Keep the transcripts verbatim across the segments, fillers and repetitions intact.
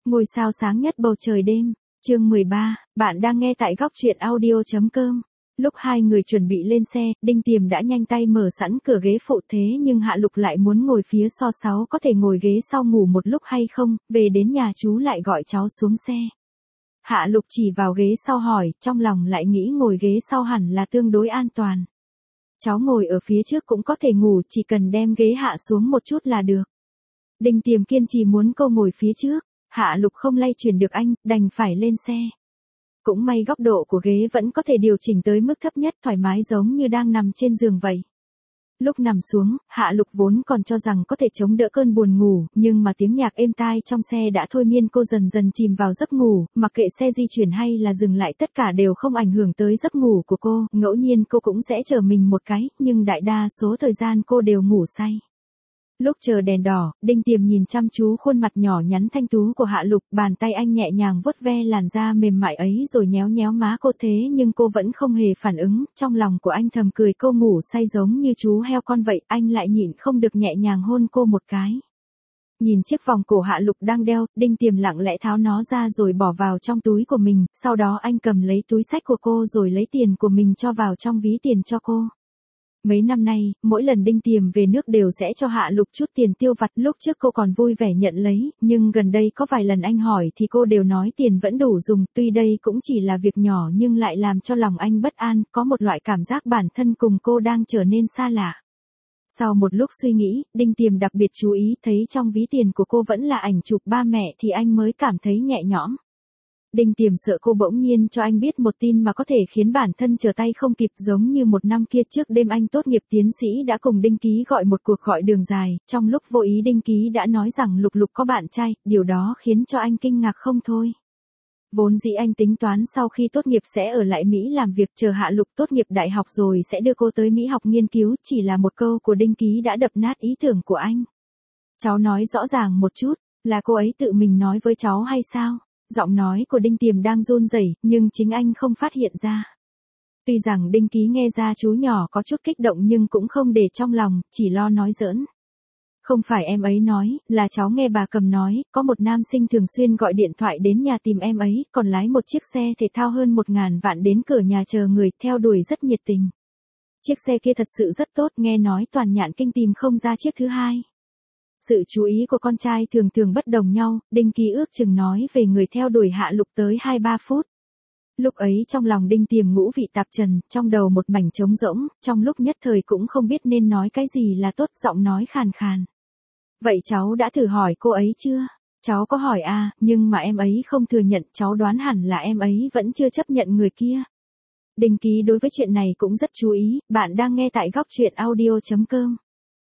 Ngôi sao sáng nhất bầu trời đêm, chương mười ba, bạn đang nghe tại góc truyện audio.com. Lúc hai người chuẩn bị lên xe, Đinh Tiềm đã nhanh tay mở sẵn cửa ghế phụ thế nhưng Hạ Lục lại muốn ngồi phía so sáu có thể ngồi ghế sau ngủ một lúc hay không, về đến nhà chú lại gọi cháu xuống xe. Hạ Lục chỉ vào ghế sau hỏi, trong lòng lại nghĩ ngồi ghế sau hẳn là tương đối an toàn. Cháu ngồi ở phía trước cũng có thể ngủ, chỉ cần đem ghế hạ xuống một chút là được. Đinh Tiềm kiên trì muốn cô ngồi phía trước. Hạ Lục không lay chuyển được anh, đành phải lên xe. Cũng may góc độ của ghế vẫn có thể điều chỉnh tới mức thấp nhất thoải mái giống như đang nằm trên giường vậy. Lúc nằm xuống, Hạ Lục vốn còn cho rằng có thể chống đỡ cơn buồn ngủ, nhưng mà tiếng nhạc êm tai trong xe đã thôi miên cô dần dần chìm vào giấc ngủ, mặc kệ xe di chuyển hay là dừng lại tất cả đều không ảnh hưởng tới giấc ngủ của cô, ngẫu nhiên cô cũng sẽ chờ mình một cái, nhưng đại đa số thời gian cô đều ngủ say. Lúc chờ đèn đỏ, Đinh Tiềm nhìn chăm chú khuôn mặt nhỏ nhắn thanh tú của Hạ Lục, bàn tay anh nhẹ nhàng vuốt ve làn da mềm mại ấy rồi nhéo nhéo má cô thế nhưng cô vẫn không hề phản ứng, trong lòng của anh thầm cười cô ngủ say giống như chú heo con vậy, anh lại nhịn không được nhẹ nhàng hôn cô một cái. Nhìn chiếc vòng cổ Hạ Lục đang đeo, Đinh Tiềm lặng lẽ tháo nó ra rồi bỏ vào trong túi của mình, sau đó anh cầm lấy túi xách của cô rồi lấy tiền của mình cho vào trong ví tiền cho cô. Mấy năm nay, mỗi lần Đinh Tiềm về nước đều sẽ cho Hạ Lục chút tiền tiêu vặt, lúc trước cô còn vui vẻ nhận lấy, nhưng gần đây có vài lần anh hỏi thì cô đều nói tiền vẫn đủ dùng, tuy đây cũng chỉ là việc nhỏ nhưng lại làm cho lòng anh bất an, có một loại cảm giác bản thân cùng cô đang trở nên xa lạ. Sau một lúc suy nghĩ, Đinh Tiềm đặc biệt chú ý thấy trong ví tiền của cô vẫn là ảnh chụp ba mẹ thì anh mới cảm thấy nhẹ nhõm. Đinh Tiềm sợ cô bỗng nhiên cho anh biết một tin mà có thể khiến bản thân trở tay không kịp, giống như một năm kia trước đêm anh tốt nghiệp tiến sĩ đã cùng Đinh Ký gọi một cuộc gọi đường dài, trong lúc vô ý Đinh Ký đã nói rằng Lục Lục có bạn trai, điều đó khiến cho anh kinh ngạc không thôi. Vốn dĩ anh tính toán sau khi tốt nghiệp sẽ ở lại Mỹ làm việc, chờ Hạ Lục tốt nghiệp đại học rồi sẽ đưa cô tới Mỹ học nghiên cứu, chỉ là một câu của Đinh Ký đã đập nát ý tưởng của anh. Cháu nói rõ ràng một chút, là cô ấy tự mình nói với cháu hay sao? Giọng nói của Đinh Tiềm đang run rẩy, nhưng chính anh không phát hiện ra. Tuy rằng Đinh Ký nghe ra chú nhỏ có chút kích động nhưng cũng không để trong lòng, chỉ lo nói giỡn. Không phải em ấy nói, là cháu nghe bà Cầm nói, có một nam sinh thường xuyên gọi điện thoại đến nhà tìm em ấy, còn lái một chiếc xe thể thao hơn một ngàn vạn đến cửa nhà chờ người, theo đuổi rất nhiệt tình. Chiếc xe kia thật sự rất tốt, nghe nói toàn Nhạn Kinh tìm không ra chiếc thứ hai. Sự chú ý của con trai thường thường bất đồng nhau, Đinh Ký ước chừng nói về người theo đuổi Hạ Lục tới hai ba phút. Lúc ấy trong lòng Đinh Tiềm ngũ vị tạp trần, trong đầu một mảnh trống rỗng, trong lúc nhất thời cũng không biết nên nói cái gì là tốt, giọng nói khàn khàn. Vậy cháu đã thử hỏi cô ấy chưa? Cháu có hỏi à, nhưng mà em ấy không thừa nhận, cháu đoán hẳn là em ấy vẫn chưa chấp nhận người kia. Đinh Ký đối với chuyện này cũng rất chú ý, bạn đang nghe tại góc truyện audio.com.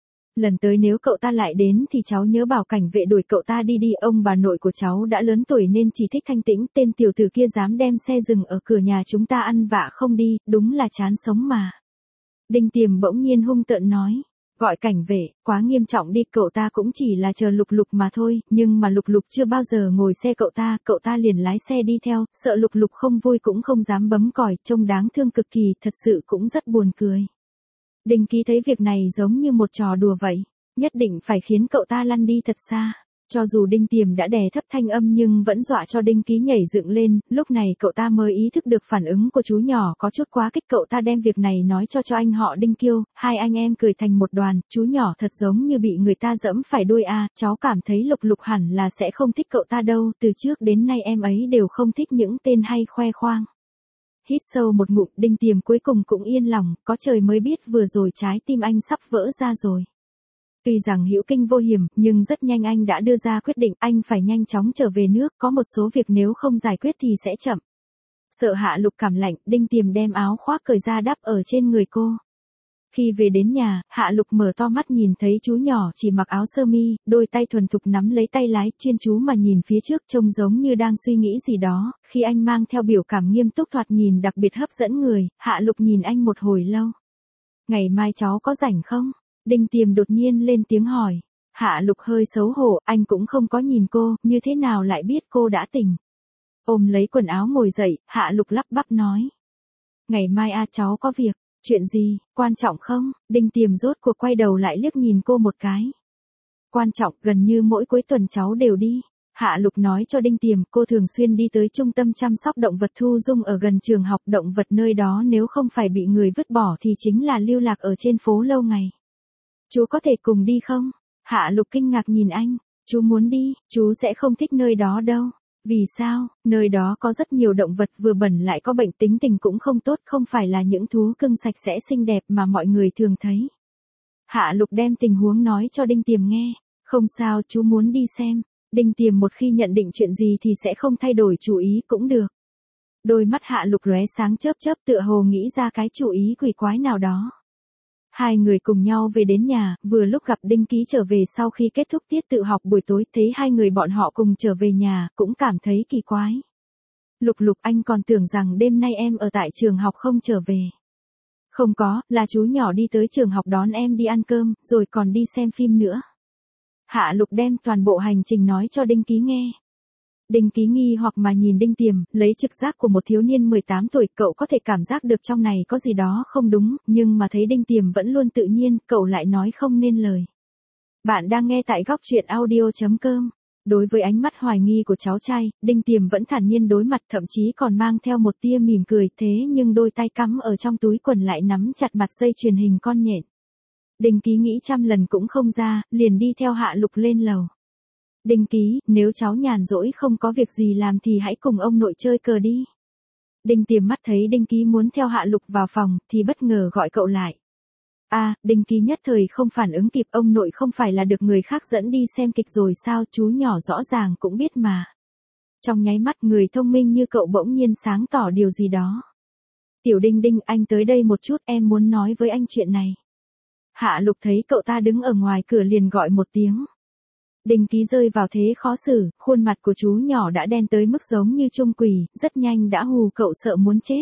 Lần tới nếu cậu ta lại đến thì cháu nhớ bảo cảnh vệ đuổi cậu ta đi đi, ông bà nội của cháu đã lớn tuổi nên chỉ thích thanh tĩnh, tên tiểu tử kia dám đem xe dừng ở cửa nhà chúng ta ăn vạ không đi, đúng là chán sống mà. Đinh Tiềm bỗng nhiên hung tợn nói, gọi cảnh vệ, quá nghiêm trọng đi, cậu ta cũng chỉ là chờ Lục Lục mà thôi, nhưng mà Lục Lục chưa bao giờ ngồi xe cậu ta, cậu ta liền lái xe đi theo, sợ Lục Lục không vui cũng không dám bấm còi, trông đáng thương cực kỳ, thật sự cũng rất buồn cười. Đinh Ký thấy việc này giống như một trò đùa vậy, nhất định phải khiến cậu ta lăn đi thật xa. Cho dù Đinh Tiềm đã đè thấp thanh âm nhưng vẫn dọa cho Đinh Ký nhảy dựng lên, lúc này cậu ta mới ý thức được phản ứng của chú nhỏ có chút quá kích, cậu ta đem việc này nói cho cho anh họ Đinh Kiêu, hai anh em cười thành một đoàn, chú nhỏ thật giống như bị người ta dẫm phải đuôi a, cháu cảm thấy Lục Lục hẳn là sẽ không thích cậu ta đâu, từ trước đến nay em ấy đều không thích những tên hay khoe khoang. Hít sâu một ngụm, Đinh Tiềm cuối cùng cũng yên lòng, có trời mới biết vừa rồi trái tim anh sắp vỡ ra rồi. Tuy rằng hữu kinh vô hiểm, nhưng rất nhanh anh đã đưa ra quyết định, anh phải nhanh chóng trở về nước, có một số việc nếu không giải quyết thì sẽ chậm. Sợ Hạ Lục cảm lạnh, Đinh Tiềm đem áo khoác cởi ra đắp ở trên người cô. Khi về đến nhà, Hạ Lục mở to mắt nhìn thấy chú nhỏ chỉ mặc áo sơ mi, đôi tay thuần thục nắm lấy tay lái, chuyên chú mà nhìn phía trước trông giống như đang suy nghĩ gì đó, khi anh mang theo biểu cảm nghiêm túc thoạt nhìn đặc biệt hấp dẫn người, Hạ Lục nhìn anh một hồi lâu. Ngày mai cháu có rảnh không? Đinh Tiềm đột nhiên lên tiếng hỏi. Hạ Lục hơi xấu hổ, anh cũng không có nhìn cô, như thế nào lại biết cô đã tỉnh. Ôm lấy quần áo ngồi dậy, Hạ Lục lắp bắp nói. Ngày mai a cháu có việc. Chuyện gì, quan trọng không? Đinh Tiềm rốt cuộc quay đầu lại liếc nhìn cô một cái. Quan trọng, gần như mỗi cuối tuần cháu đều đi. Hạ Lục nói cho Đinh Tiềm, cô thường xuyên đi tới trung tâm chăm sóc động vật thu dung ở gần trường học, động vật nơi đó nếu không phải bị người vứt bỏ thì chính là lưu lạc ở trên phố lâu ngày. Chú có thể cùng đi không? Hạ Lục kinh ngạc nhìn anh, chú muốn đi, chú sẽ không thích nơi đó đâu. Vì sao? Nơi đó có rất nhiều động vật vừa bẩn lại có bệnh, tính tình cũng không tốt, không phải là những thú cưng sạch sẽ xinh đẹp mà mọi người thường thấy. Hạ Lục đem tình huống nói cho Đinh Tiềm nghe, không sao, chú muốn đi xem. Đinh Tiềm một khi nhận định chuyện gì thì sẽ không thay đổi chủ ý cũng được. Đôi mắt Hạ Lục lóe sáng chớp chớp, tựa hồ nghĩ ra cái chủ ý quỷ quái nào đó. Hai người cùng nhau về đến nhà, vừa lúc gặp Đinh Ký trở về sau khi kết thúc tiết tự học buổi tối, thấy hai người bọn họ cùng trở về nhà, cũng cảm thấy kỳ quái. Lục Lục, anh còn tưởng rằng đêm nay em ở tại trường học không trở về. Không có, là chú nhỏ đi tới trường học đón em đi ăn cơm, rồi còn đi xem phim nữa. Hạ Lục đem toàn bộ hành trình nói cho Đinh Ký nghe. Đinh Ký nghi hoặc mà nhìn Đinh Tiềm, lấy trực giác của một thiếu niên mười tám tuổi, cậu có thể cảm giác được trong này có gì đó không đúng, nhưng mà thấy Đinh Tiềm vẫn luôn tự nhiên, cậu lại nói không nên lời. Bạn đang nghe tại góc truyện audio chấm com. Đối với ánh mắt hoài nghi của cháu trai, Đinh Tiềm vẫn thản nhiên đối mặt, thậm chí còn mang theo một tia mỉm cười, thế nhưng đôi tay cắm ở trong túi quần lại nắm chặt mặt dây chuyền hình con nhện. Đinh Ký nghĩ trăm lần cũng không ra, liền đi theo Hạ Lục lên lầu. Đinh Ký, nếu cháu nhàn rỗi không có việc gì làm thì hãy cùng ông nội chơi cờ đi. Đinh Tiềm mắt thấy Đinh Ký muốn theo Hạ Lục vào phòng, thì bất ngờ gọi cậu lại. A, à, Đinh Ký nhất thời không phản ứng kịp, ông nội không phải là được người khác dẫn đi xem kịch rồi sao, chú nhỏ rõ ràng cũng biết mà. Trong nháy mắt người thông minh như cậu bỗng nhiên sáng tỏ điều gì đó. Tiểu Đinh Đinh, anh tới đây một chút, em muốn nói với anh chuyện này. Hạ Lục thấy cậu ta đứng ở ngoài cửa liền gọi một tiếng. Đinh Ký rơi vào thế khó xử, khuôn mặt của chú nhỏ đã đen tới mức giống như chung quỷ, rất nhanh đã hù cậu sợ muốn chết.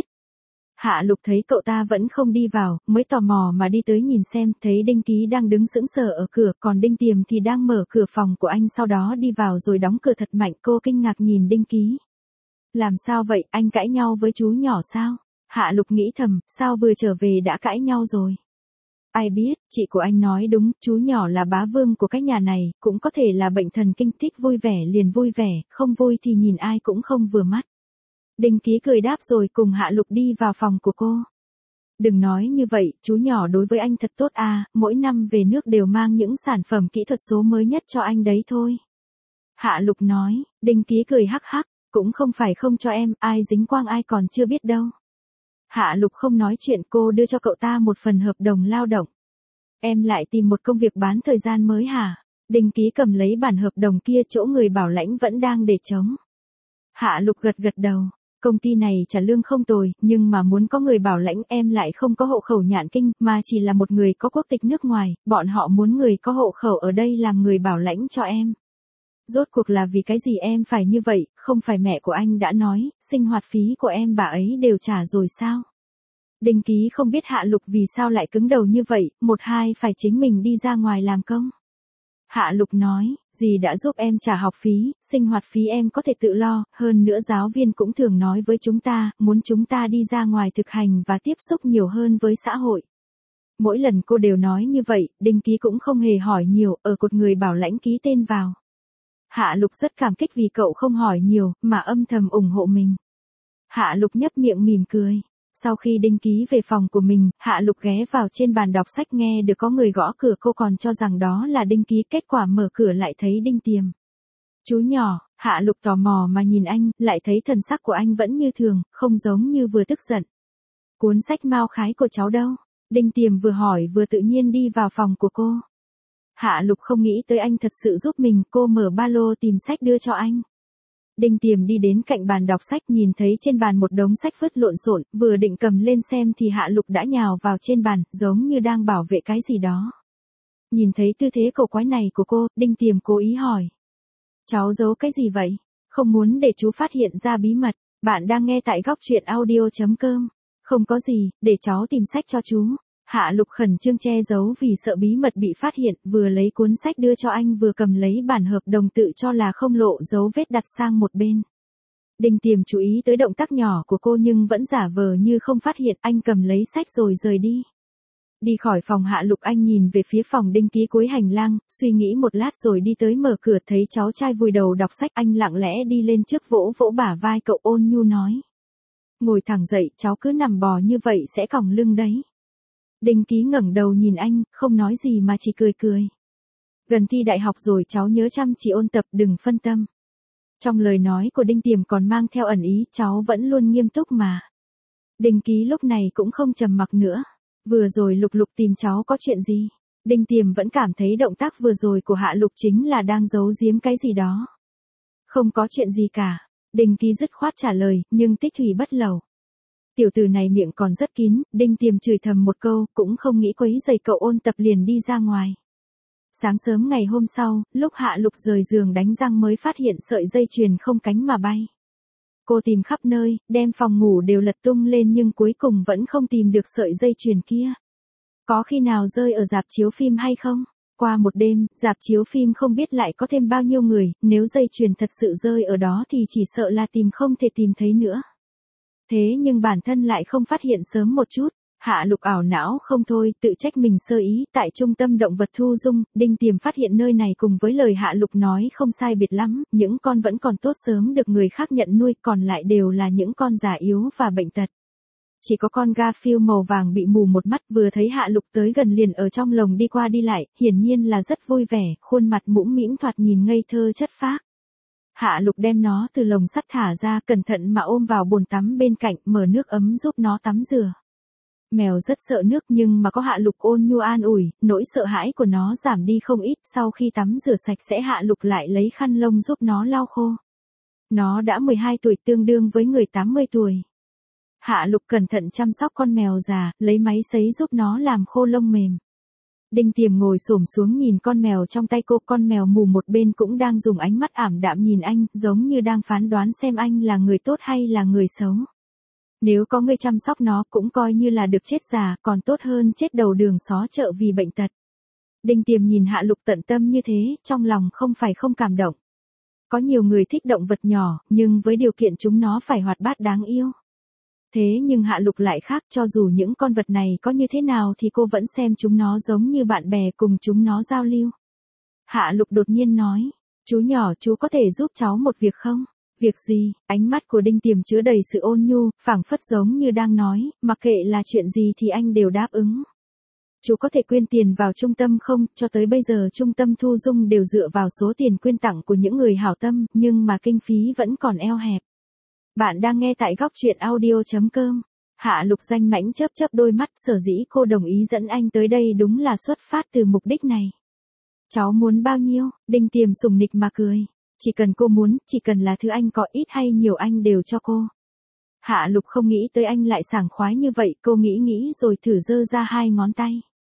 Hạ Lục thấy cậu ta vẫn không đi vào, mới tò mò mà đi tới nhìn xem, thấy Đinh Ký đang đứng sững sờ ở cửa, còn Đinh Tiềm thì đang mở cửa phòng của anh, sau đó đi vào rồi đóng cửa thật mạnh. Cô kinh ngạc nhìn Đinh Ký. Làm sao vậy, anh cãi nhau với chú nhỏ sao? Hạ Lục nghĩ thầm, sao vừa trở về đã cãi nhau rồi? Ai biết, chị của anh nói đúng, chú nhỏ là bá vương của cái nhà này, cũng có thể là bệnh thần kinh, thích vui vẻ liền vui vẻ, không vui thì nhìn ai cũng không vừa mắt. Đinh Ký cười đáp rồi cùng Hạ Lục đi vào phòng của cô. Đừng nói như vậy, chú nhỏ đối với anh thật tốt à, mỗi năm về nước đều mang những sản phẩm kỹ thuật số mới nhất cho anh đấy thôi. Hạ Lục nói, Đinh Ký cười hắc hắc, cũng không phải không cho em, ai dính quang ai còn chưa biết đâu. Hạ Lục không nói chuyện, cô đưa cho cậu ta một phần hợp đồng lao động. Em lại tìm một công việc bán thời gian mới hả? Đinh Ký cầm lấy bản hợp đồng kia, chỗ người bảo lãnh vẫn đang để trống. Hạ Lục gật gật đầu, công ty này trả lương không tồi, nhưng mà muốn có người bảo lãnh, em lại không có hộ khẩu Nhạn Kinh, mà chỉ là một người có quốc tịch nước ngoài, bọn họ muốn người có hộ khẩu ở đây làm người bảo lãnh cho em. Rốt cuộc là vì cái gì em phải như vậy, không phải mẹ của anh đã nói, sinh hoạt phí của em bà ấy đều trả rồi sao? Đinh Ký không biết Hạ Lục vì sao lại cứng đầu như vậy, một hai phải chính mình đi ra ngoài làm công. Hạ Lục nói, dì đã giúp em trả học phí, sinh hoạt phí em có thể tự lo, hơn nữa giáo viên cũng thường nói với chúng ta, muốn chúng ta đi ra ngoài thực hành và tiếp xúc nhiều hơn với xã hội. Mỗi lần cô đều nói như vậy, Đinh Ký cũng không hề hỏi nhiều, ở cột người bảo lãnh ký tên vào. Hạ Lục rất cảm kích vì cậu không hỏi nhiều, mà âm thầm ủng hộ mình. Hạ Lục nhấp miệng mỉm cười. Sau khi Đinh Ký về phòng của mình, Hạ Lục ghé vào trên bàn đọc sách, nghe được có người gõ cửa, cô còn cho rằng đó là Đinh Ký, kết quả mở cửa lại thấy Đinh Tiềm. Chú nhỏ, Hạ Lục tò mò mà nhìn anh, lại thấy thần sắc của anh vẫn như thường, không giống như vừa tức giận. Cuốn sách Mao Khái của cháu đâu? Đinh Tiềm vừa hỏi vừa tự nhiên đi vào phòng của cô. Hạ Lục không nghĩ tới anh thật sự giúp mình, cô mở ba lô tìm sách đưa cho anh. Đinh Tiềm đi đến cạnh bàn đọc sách, nhìn thấy trên bàn một đống sách vứt lộn xộn, vừa định cầm lên xem thì Hạ Lục đã nhào vào trên bàn, giống như đang bảo vệ cái gì đó. Nhìn thấy tư thế cổ quái này của cô, Đinh Tiềm cố ý hỏi. Cháu giấu cái gì vậy? Không muốn để chú phát hiện ra bí mật. Bạn đang nghe tại góc truyện audio chấm com. Không có gì, để cháu tìm sách cho chú. Hạ Lục khẩn trương che giấu vì sợ bí mật bị phát hiện, vừa lấy cuốn sách đưa cho anh vừa cầm lấy bản hợp đồng tự cho là không lộ dấu vết đặt sang một bên. Đinh Tiềm chú ý tới động tác nhỏ của cô nhưng vẫn giả vờ như không phát hiện, anh cầm lấy sách rồi rời đi. Đi khỏi phòng Hạ Lục, anh nhìn về phía phòng Đinh Ký cuối hành lang, suy nghĩ một lát rồi đi tới mở cửa, thấy cháu trai vùi đầu đọc sách, anh lặng lẽ đi lên trước vỗ vỗ bả vai cậu, ôn nhu nói. Ngồi thẳng dậy, cháu cứ nằm bò như vậy sẽ còng lưng đấy. Đinh Ký ngẩng đầu nhìn anh, không nói gì mà chỉ cười cười. Gần thi đại học rồi, cháu nhớ chăm chỉ ôn tập, đừng phân tâm. Trong lời nói của Đinh Tiềm còn mang theo ẩn ý, cháu vẫn luôn nghiêm túc mà. Đinh Ký lúc này cũng không trầm mặc nữa. Vừa rồi Lục Lục tìm cháu có chuyện gì? Đinh Tiềm vẫn cảm thấy động tác vừa rồi của Hạ Lục chính là đang giấu giếm cái gì đó. Không có chuyện gì cả. Đinh Ký dứt khoát trả lời, nhưng tích thủy bất lẩu. Tiểu tử này miệng còn rất kín, Đinh Tiềm chửi thầm một câu, cũng không nghĩ quấy rầy cậu ôn tập liền đi ra ngoài. Sáng sớm ngày hôm sau, lúc Hạ Lục rời giường đánh răng mới phát hiện sợi dây chuyền không cánh mà bay. Cô tìm khắp nơi, đem phòng ngủ đều lật tung lên nhưng cuối cùng vẫn không tìm được sợi dây chuyền kia. Có khi nào rơi ở rạp chiếu phim hay không? Qua một đêm, rạp chiếu phim không biết lại có thêm bao nhiêu người, nếu dây chuyền thật sự rơi ở đó thì chỉ sợ là tìm không thể tìm thấy nữa. Thế nhưng bản thân lại không phát hiện sớm một chút. Hạ Lục ảo não không thôi, tự trách mình sơ ý. Tại trung tâm động vật thu dung, Đinh Tiềm phát hiện nơi này cùng với lời Hạ Lục nói không sai biệt lắm, những con vẫn còn tốt sớm được người khác nhận nuôi, còn lại đều là những con già yếu và bệnh tật. Chỉ có con Garfield màu vàng bị mù một mắt, vừa thấy Hạ Lục tới gần liền ở trong lồng đi qua đi lại, hiển nhiên là rất vui vẻ, khuôn mặt mũm mĩm thoạt nhìn ngây thơ chất phác. Hạ Lục đem nó từ lồng sắt thả ra, cẩn thận mà ôm vào bồn tắm bên cạnh, mở nước ấm giúp nó tắm rửa. Mèo rất sợ nước nhưng mà có Hạ Lục ôn nhu an ủi, nỗi sợ hãi của nó giảm đi không ít. Sau khi tắm rửa sạch sẽ, Hạ Lục lại lấy khăn lông giúp nó lau khô. Nó đã mười hai tuổi, tương đương với người tám mươi tuổi. Hạ Lục cẩn thận chăm sóc con mèo già, lấy máy sấy giúp nó làm khô lông mềm. Đinh Tiềm ngồi xổm xuống nhìn con mèo trong tay cô, con mèo mù một bên cũng đang dùng ánh mắt ảm đạm nhìn anh, giống như đang phán đoán xem anh là người tốt hay là người xấu. Nếu có người chăm sóc nó cũng coi như là được chết già, còn tốt hơn chết đầu đường xó chợ vì bệnh tật. Đinh Tiềm nhìn Hạ Lục tận tâm như thế, trong lòng không phải không cảm động. Có nhiều người thích động vật nhỏ, nhưng với điều kiện chúng nó phải hoạt bát đáng yêu. Thế nhưng Hạ Lục lại khác, cho dù những con vật này có như thế nào thì cô vẫn xem chúng nó giống như bạn bè, cùng chúng nó giao lưu. Hạ Lục đột nhiên nói, chú nhỏ, chú có thể giúp cháu một việc không? Việc gì? Ánh mắt của Đinh Tiềm chứa đầy sự ôn nhu, phảng phất giống như đang nói, mặc kệ là chuyện gì thì anh đều đáp ứng. Chú có thể quyên tiền vào trung tâm không? Cho tới bây giờ trung tâm thu dung đều dựa vào số tiền quyên tặng của những người hảo tâm, nhưng mà kinh phí vẫn còn eo hẹp. Bạn đang nghe tại góc truyện audio chấm com. Hạ Lục danh mãnh chớp chớp đôi mắt, sở dĩ cô đồng ý dẫn anh tới đây đúng là xuất phát từ mục đích này. Cháu muốn bao nhiêu? Đinh Tiềm sùng nịch mà cười. Chỉ cần cô muốn, chỉ cần là thứ anh có, ít hay nhiều anh đều cho cô. Hạ Lục không nghĩ tới anh lại sảng khoái như vậy, cô nghĩ nghĩ rồi thử giơ ra hai ngón tay.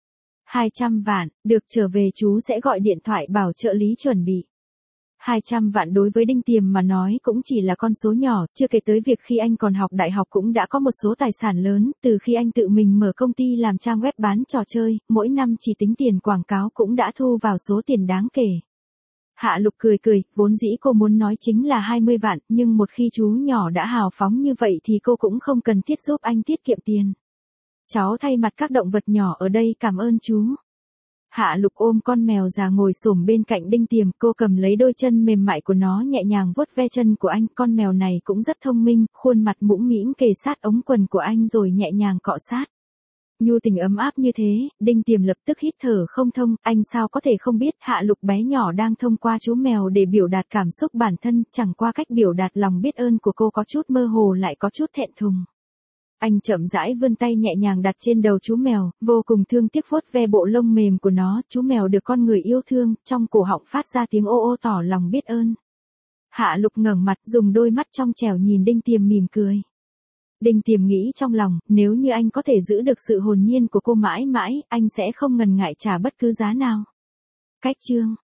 hai trăm vạn, được, trở về chú sẽ gọi điện thoại bảo trợ lý chuẩn bị. hai trăm vạn đối với Đinh Tiềm mà nói cũng chỉ là con số nhỏ, chưa kể tới việc khi anh còn học đại học cũng đã có một số tài sản lớn, từ khi anh tự mình mở công ty làm trang web bán trò chơi, mỗi năm chỉ tính tiền quảng cáo cũng đã thu vào số tiền đáng kể. Hạ Lục cười cười, vốn dĩ cô muốn nói chính là hai mươi vạn, nhưng một khi chú nhỏ đã hào phóng như vậy thì cô cũng không cần thiết giúp anh tiết kiệm tiền. Cháu thay mặt các động vật nhỏ ở đây cảm ơn chú. Hạ Lục ôm con mèo già ngồi xổm bên cạnh Đinh Tiềm, cô cầm lấy đôi chân mềm mại của nó nhẹ nhàng vuốt ve chân của anh, con mèo này cũng rất thông minh, khuôn mặt mũm mĩm kề sát ống quần của anh rồi nhẹ nhàng cọ sát. Nhu tình ấm áp như thế, Đinh Tiềm lập tức hít thở không thông, anh sao có thể không biết Hạ Lục bé nhỏ đang thông qua chú mèo để biểu đạt cảm xúc bản thân, chẳng qua cách biểu đạt lòng biết ơn của cô có chút mơ hồ lại có chút thẹn thùng. Anh chậm rãi vươn tay nhẹ nhàng đặt trên đầu chú mèo, vô cùng thương tiếc vuốt ve bộ lông mềm của nó, chú mèo được con người yêu thương, trong cổ họng phát ra tiếng ô ô tỏ lòng biết ơn. Hạ Lục ngẩng mặt, dùng đôi mắt trong trẻo nhìn Đinh Tiềm mỉm cười. Đinh Tiềm nghĩ trong lòng, nếu như anh có thể giữ được sự hồn nhiên của cô mãi mãi, anh sẽ không ngần ngại trả bất cứ giá nào. Cách chương